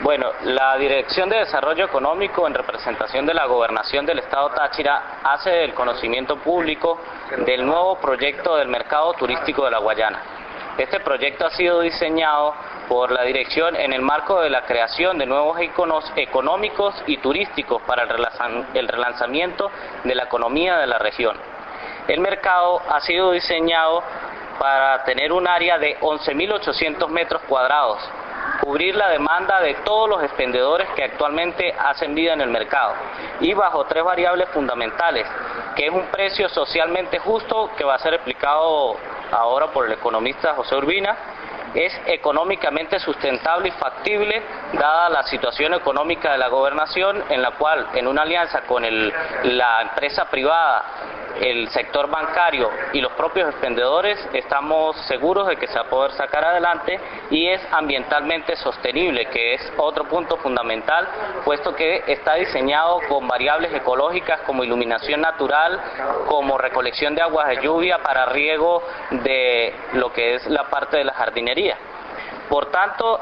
Bueno, la Dirección de Desarrollo Económico, en representación de la Gobernación del Estado Táchira, hace del conocimiento público del nuevo proyecto del mercado turístico de La Guayana. Este proyecto ha sido diseñado por la Dirección en el marco de la creación de nuevos iconos económicos y turísticos para el relanzamiento de la economía de la región. El mercado ha sido diseñado para tener un área de 11.800 metros cuadrados, cubrir la demanda de todos los expendedores que actualmente hacen vida en el mercado y bajo tres variables fundamentales, que es un precio socialmente justo que va a ser explicado ahora por el economista José Urbina, es económicamente sustentable y factible dada la situación económica de la gobernación, en la cual en una alianza con la empresa privada, el sector bancario y los propios expendedores estamos seguros de que se va a poder sacar adelante, y es ambientalmente sostenible, que es otro punto fundamental, puesto que está diseñado con variables ecológicas como iluminación natural, como recolección de aguas de lluvia para riego de lo que es la parte de la jardinería. Por tanto,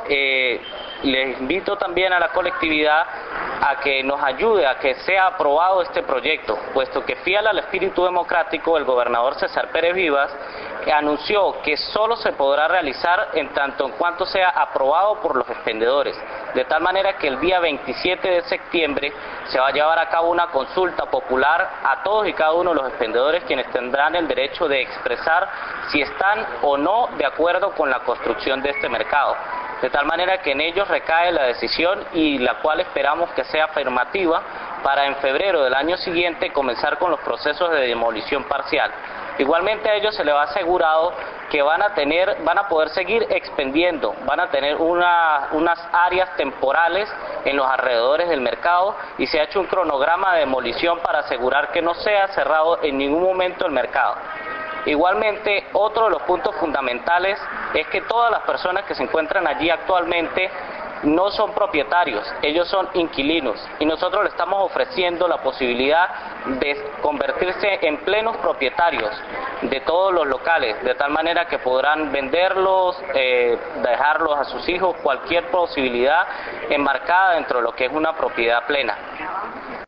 les invito también a la colectividad a que nos ayude a que sea aprobado este proyecto, puesto que fiel al espíritu democrático, el gobernador César Pérez Vivas anunció que solo se podrá realizar en tanto en cuanto sea aprobado por los expendedores, de tal manera que el día 27 de septiembre se va a llevar a cabo una consulta popular a todos y cada uno de los expendedores, quienes tendrán el derecho de expresar si están o no de acuerdo con la construcción de este mercado, de tal manera que en ellos recae la decisión, y la cual esperamos que sea afirmativa para en febrero del año siguiente comenzar con los procesos de demolición parcial. Igualmente a ellos se les va asegurado que van a poder seguir expendiendo, van a tener unas áreas temporales en los alrededores del mercado, y se ha hecho un cronograma de demolición para asegurar que no sea cerrado en ningún momento el mercado. Igualmente, otro de los puntos fundamentales es que todas las personas que se encuentran allí actualmente no son propietarios, ellos son inquilinos, y nosotros le estamos ofreciendo la posibilidad de convertirse en plenos propietarios de todos los locales, de tal manera que podrán venderlos, dejarlos a sus hijos, cualquier posibilidad enmarcada dentro de lo que es una propiedad plena.